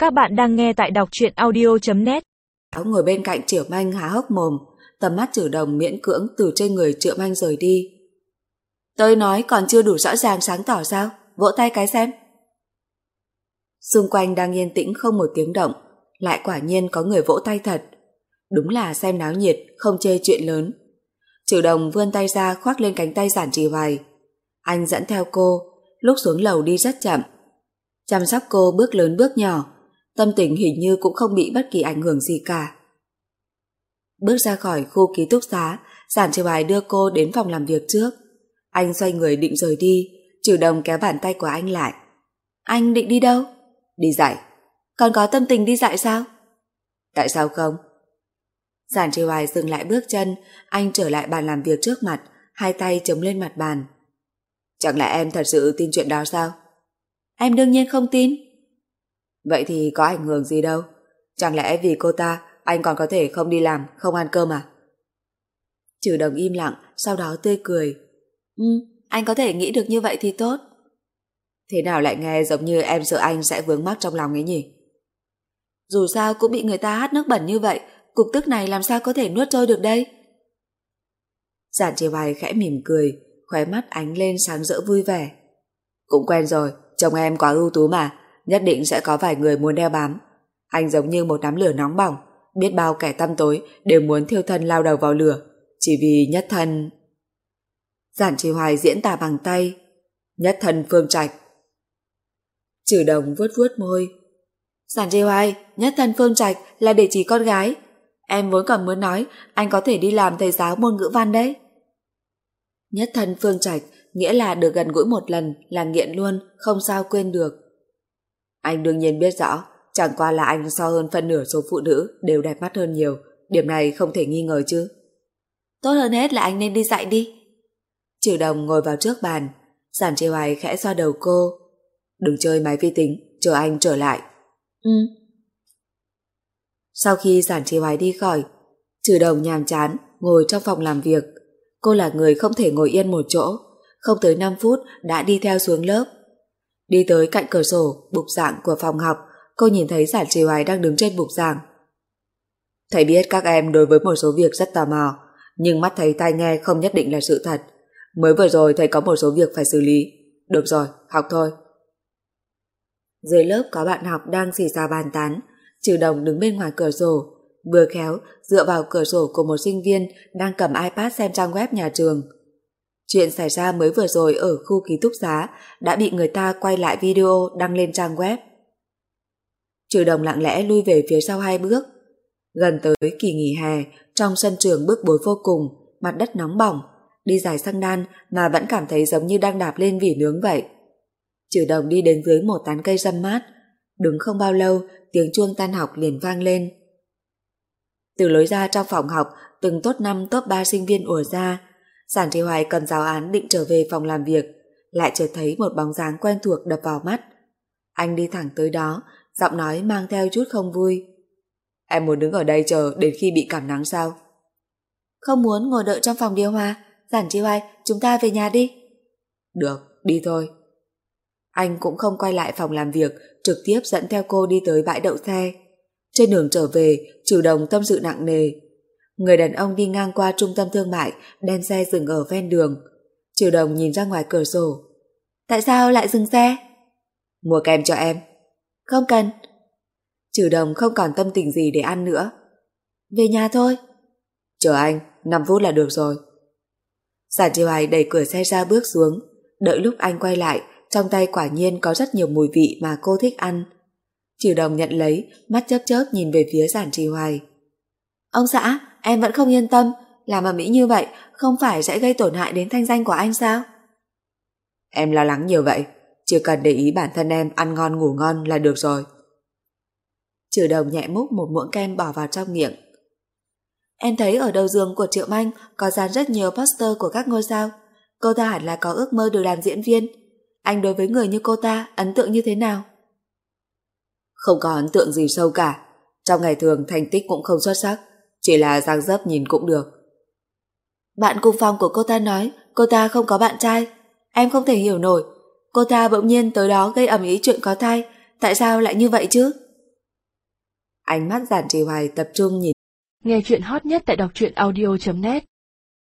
Các bạn đang nghe tại đọc truyện audio.net. Ngồi bên cạnh Triệu Manh há hốc mồm, tầm mắt Trử Đồng miễn cưỡng từ trên người Triệu Manh rời đi. Tôi nói còn chưa đủ rõ ràng sáng tỏ sao? Vỗ tay cái xem. Xung quanh đang yên tĩnh không một tiếng động, lại quả nhiên có người vỗ tay thật. Đúng là xem náo nhiệt, không chê chuyện lớn. Trử Đồng vươn tay ra khoác lên cánh tay Giản Trì Hoài. Anh dẫn theo cô, lúc xuống lầu đi rất chậm. Chăm sóc cô bước lớn bước nhỏ, tâm tình hình như cũng không bị bất kỳ ảnh hưởng gì cả. Bước ra khỏi khu ký túc xá, Giản Trì Hoài đưa cô đến phòng làm việc trước. Anh xoay người định rời đi, Trử Đồng kéo bàn tay của anh lại. Anh định đi đâu? Đi dạy. Còn có tâm tình đi dạy sao? Tại sao không? Giản Trì Hoài dừng lại bước chân, anh trở lại bàn làm việc trước mặt, hai tay chống lên mặt bàn. Chẳng lẽ em thật sự tin chuyện đó sao? Em đương nhiên không tin. Vậy thì có ảnh hưởng gì đâu. Chẳng lẽ vì cô ta anh còn có thể không đi làm, không ăn cơm à? Trử Đồng im lặng, sau đó tươi cười. Anh có thể nghĩ được như vậy thì tốt. Thế nào lại nghe giống như em sợ anh sẽ vướng mắc trong lòng ấy nhỉ? Dù sao cũng bị người ta hắt nước bẩn như vậy, cục tức này làm sao có thể nuốt trôi được đây? Giản Trì Hoài khẽ mỉm cười, khóe mắt ánh lên sáng rỡ vui vẻ. Cũng quen rồi, chồng em quá ưu tú mà, nhất định sẽ có vài người muốn đeo bám. Anh giống như một đám lửa nóng bỏng, biết bao kẻ tăm tối đều muốn thiêu thân lao đầu vào lửa, chỉ vì nhất thân. Giản Trì Hoài diễn tả bằng tay. Nhất thân Phương Trạch. Trử Đồng vuốt vuốt môi. Giản Trì Hoài, nhất thân Phương Trạch là để chỉ con gái. Em vốn còn muốn nói anh có thể đi làm thầy giáo môn ngữ văn đấy. Nhất thân Phương Trạch nghĩa là được gần gũi một lần là nghiện luôn, không sao quên được. Anh đương nhiên biết rõ, chẳng qua là anh so hơn phân nửa số phụ nữ đều đẹp mắt hơn nhiều, điểm này không thể nghi ngờ chứ. Tốt hơn hết là anh nên đi dạy đi. Trử Đồng ngồi vào trước bàn, Giản Trì Hoài khẽ xoa đầu cô. Đừng chơi máy vi tính, chờ anh trở lại. Sau khi Giản Trì Hoài đi khỏi, Trử Đồng nhàm chán ngồi trong phòng làm việc. Cô là người không thể ngồi yên một chỗ, không tới 5 phút đã đi theo xuống lớp. Đi tới cạnh cửa sổ bục giảng của phòng học, cô nhìn thấy Giản Trì Hoài đang đứng trên bục giảng. Thầy biết các em đối với một số việc rất tò mò, nhưng mắt thấy tai nghe không nhất định là sự thật. Mới vừa rồi thầy có một số việc phải xử lý. Được rồi, học thôi. Dưới lớp có bạn học đang xì xào bàn tán. Trử Đồng đứng bên ngoài cửa sổ, vừa khéo dựa vào cửa sổ của một sinh viên đang cầm iPad xem trang web nhà trường. Chuyện xảy ra mới vừa rồi ở khu ký túc xá đã bị người ta quay lại video đăng lên trang web. Trử Đồng lặng lẽ lui về phía sau 2 bước. Gần tới kỳ nghỉ hè, trong sân trường bức bối vô cùng, mặt đất nóng bỏng, đi giày xăng đan mà vẫn cảm thấy giống như đang đạp lên vỉ nướng vậy. Trử Đồng đi đến dưới một tán cây râm mát, đứng không bao lâu tiếng chuông tan học liền vang lên. Từ lối ra trong phòng học, từng top 5 top 3 sinh viên ùa ra. Giản Trì Hoài cầm giáo án định trở về phòng làm việc, lại chợt thấy một bóng dáng quen thuộc đập vào mắt. Anh đi thẳng tới đó, giọng nói mang theo chút không vui. Em muốn đứng ở đây chờ đến khi bị cảm nắng sao? Không muốn ngồi đợi trong phòng điều hòa. Giản Trì Hoài, chúng ta về nhà đi. Được, đi thôi. Anh cũng không quay lại phòng làm việc, trực tiếp dẫn theo cô đi tới bãi đậu xe. Trên đường trở về, Trử Đồng tâm sự nặng nề. Người đàn ông đi ngang qua trung tâm thương mại, đen xe dừng ở ven đường. Trử Đồng nhìn ra ngoài cửa sổ. Tại sao lại dừng xe? Mua kem cho em. Không cần. Trử Đồng không còn tâm tình gì để ăn nữa. Về nhà thôi. Chờ anh, 5 phút là được rồi. Giản Trì Hoài đẩy cửa xe ra bước xuống. Đợi lúc anh quay lại, trong tay quả nhiên có rất nhiều mùi vị mà cô thích ăn. Trử Đồng nhận lấy, mắt chớp chớp nhìn về phía Giản Trì Hoài. Ông xã, em vẫn không yên tâm, làm ầm ĩ như vậy không phải sẽ gây tổn hại đến thanh danh của anh sao? Em lo lắng nhiều vậy, chỉ cần để ý bản thân em ăn ngon ngủ ngon là được rồi. Trử Đồng nhẹ múc một muỗng kem bỏ vào trong miệng. Em thấy ở đầu giường của Triệu Manh có dán rất nhiều poster của các ngôi sao. Cô ta hẳn là có ước mơ được làm diễn viên. Anh đối với người như cô ta ấn tượng như thế nào? Không có ấn tượng gì sâu cả. Trong ngày thường thành tích cũng không xuất sắc, chỉ là dáng dấp nhìn cũng được. Bạn cùng phòng của cô ta nói cô ta không có bạn trai. Em không thể hiểu nổi. Cô ta bỗng nhiên tới đó gây ầm ĩ chuyện có thai. Tại sao lại như vậy chứ? Ánh mắt Giản Trì Hoài tập trung nhìn. Nghe chuyện hot nhất tại đọc truyện audio.net